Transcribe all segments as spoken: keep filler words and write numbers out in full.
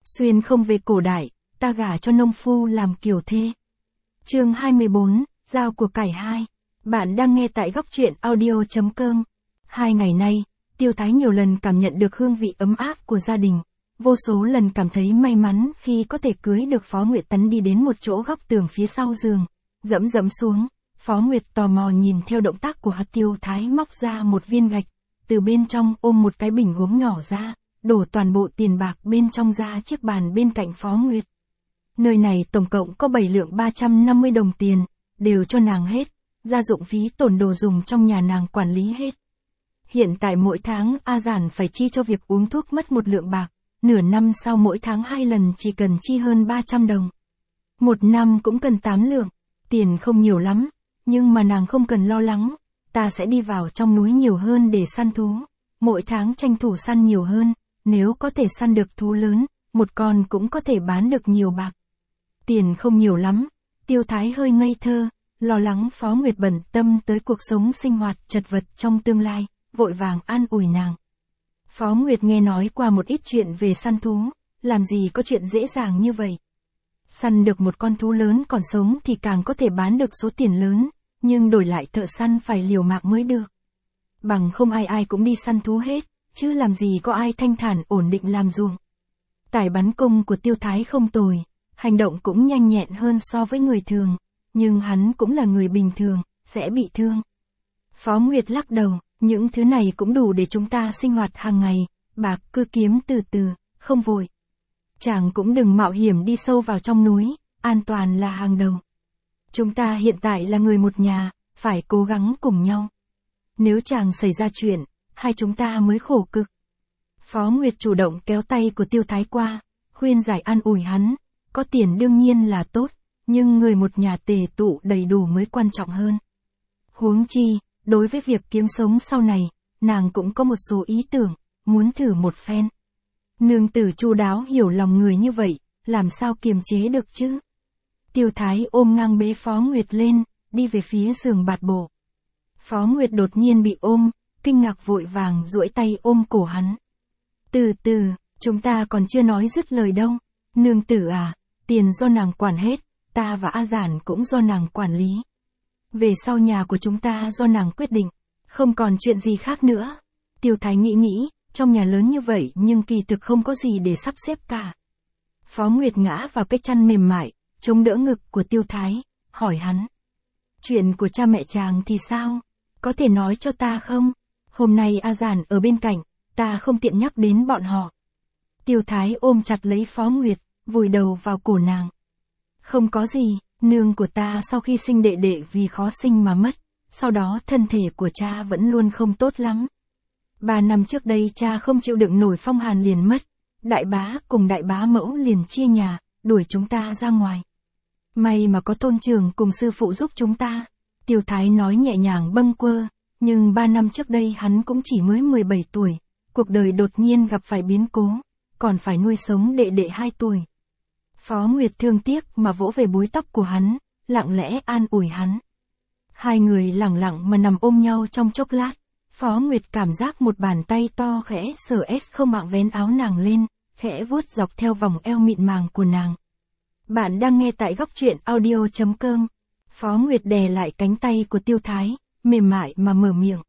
Xuyên không về cổ đại, ta gả cho nông phu làm kiều thê. Chương hai mươi bốn, Giao của cải hai. Bạn đang nghe tại góc truyện audio chấm com. Hai ngày nay, Tiêu Thái nhiều lần cảm nhận được hương vị ấm áp của gia đình. Vô số lần cảm thấy may mắn khi có thể cưới được Phó Nguyệt Tấn đi đến một chỗ góc tường phía sau giường. Dẫm dẫm xuống, Phó Nguyệt tò mò nhìn theo động tác của Tiêu Thái móc ra một viên gạch. Từ bên trong ôm một cái bình gốm nhỏ ra, đổ toàn bộ tiền bạc bên trong ra chiếc bàn bên cạnh Phó Nguyệt. Nơi này tổng cộng có bảy lượng ba trăm năm mươi đồng tiền, đều cho nàng hết, gia dụng phí tổn đồ dùng trong nhà nàng quản lý hết. Hiện tại mỗi tháng A Giản phải chi cho việc uống thuốc mất một lượng bạc, nửa năm sau mỗi tháng hai lần chỉ cần chi hơn ba trăm đồng. Một năm cũng cần tám lượng, tiền không nhiều lắm, nhưng mà nàng không cần lo lắng, ta sẽ đi vào trong núi nhiều hơn để săn thú, mỗi tháng tranh thủ săn nhiều hơn, nếu có thể săn được thú lớn, một con cũng có thể bán được nhiều bạc. Tiền không nhiều lắm, Tiêu Thái hơi ngây thơ, lo lắng Phó Nguyệt bận tâm tới cuộc sống sinh hoạt chật vật trong tương lai, vội vàng an ủi nàng. Phó Nguyệt nghe nói qua một ít chuyện về săn thú, làm gì có chuyện dễ dàng như vậy. Săn được một con thú lớn còn sống thì càng có thể bán được số tiền lớn, nhưng đổi lại thợ săn phải liều mạng mới được. Bằng không ai ai cũng đi săn thú hết, chứ làm gì có ai thanh thản ổn định làm ruộng. Tài bắn cung của Tiêu Thái không tồi, hành động cũng nhanh nhẹn hơn so với người thường, nhưng hắn cũng là người bình thường, sẽ bị thương. Phó Nguyệt lắc đầu, những thứ này cũng đủ để chúng ta sinh hoạt hàng ngày, bạc cứ kiếm từ từ, không vội. Chàng cũng đừng mạo hiểm đi sâu vào trong núi, an toàn là hàng đầu. Chúng ta hiện tại là người một nhà, phải cố gắng cùng nhau. Nếu chàng xảy ra chuyện, hai chúng ta mới khổ cực. Phó Nguyệt chủ động kéo tay của Tiêu Thái qua, khuyên giải an ủi hắn, có tiền đương nhiên là tốt, nhưng người một nhà tề tụ đầy đủ mới quan trọng hơn. Huống chi, đối với việc kiếm sống sau này, nàng cũng có một số ý tưởng, muốn thử một phen. Nương tử chu đáo hiểu lòng người như vậy, làm sao kiềm chế được chứ? Tiêu Thái ôm ngang bế Phó Nguyệt lên, đi về phía giường bạt bộ. Phó Nguyệt đột nhiên bị ôm, kinh ngạc vội vàng duỗi tay ôm cổ hắn. Từ từ, chúng ta còn chưa nói dứt lời đâu. Nương tử à, tiền do nàng quản hết, ta và A Giản cũng do nàng quản lý. Về sau nhà của chúng ta do nàng quyết định, không còn chuyện gì khác nữa. Tiêu Thái nghĩ nghĩ, trong nhà lớn như vậy nhưng kỳ thực không có gì để sắp xếp cả. Phó Nguyệt ngã vào cái chăn mềm mại, chống đỡ ngực của Tiêu Thái, hỏi hắn. Chuyện của cha mẹ chàng thì sao? Có thể nói cho ta không? Hôm nay A Giản ở bên cạnh, ta không tiện nhắc đến bọn họ. Tiêu Thái ôm chặt lấy Phó Nguyệt, vùi đầu vào cổ nàng. Không có gì, nương của ta sau khi sinh đệ đệ vì khó sinh mà mất, sau đó thân thể của cha vẫn luôn không tốt lắm. Ba năm trước đây cha không chịu đựng nổi phong hàn liền mất, đại bá cùng đại bá mẫu liền chia nhà, đuổi chúng ta ra ngoài. May mà có thôn trưởng cùng sư phụ giúp chúng ta. Tiêu Thái nói nhẹ nhàng bâng quơ, nhưng ba năm trước đây hắn cũng chỉ mới mười bảy tuổi, cuộc đời đột nhiên gặp phải biến cố, còn phải nuôi sống đệ đệ hai tuổi. Phó Nguyệt thương tiếc mà vỗ về búi tóc của hắn, lặng lẽ an ủi hắn. Hai người lặng lặng mà nằm ôm nhau trong chốc lát, Phó Nguyệt cảm giác một bàn tay to khẽ sờ ét không mạng vén áo nàng lên, khẽ vuốt dọc theo vòng eo mịn màng của nàng. Bạn đang nghe tại góc truyện audio chấm com. Phó Nguyệt đè lại cánh tay của Tiêu Thái, mềm mại mà mở miệng.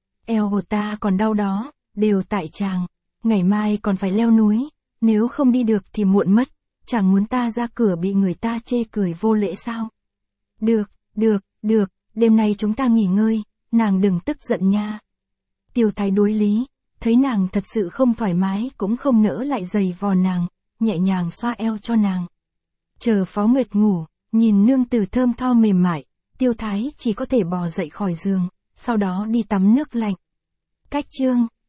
Eo của ta còn đau đó, đều tại chàng, ngày mai còn phải leo núi, nếu không đi được thì muộn mất, chàng muốn ta ra cửa bị người ta chê cười vô lễ sao? Được, được, được, đêm nay chúng ta nghỉ ngơi, nàng đừng tức giận nha. Tiêu Thái đối lý, thấy nàng thật sự không thoải mái cũng không nỡ lại giày vò nàng, nhẹ nhàng xoa eo cho nàng. Chờ Phó Nguyệt ngủ, nhìn nương tử thơm tho mềm mại, Tiêu Thái chỉ có thể bò dậy khỏi giường, sau đó đi tắm nước lạnh. Cách chương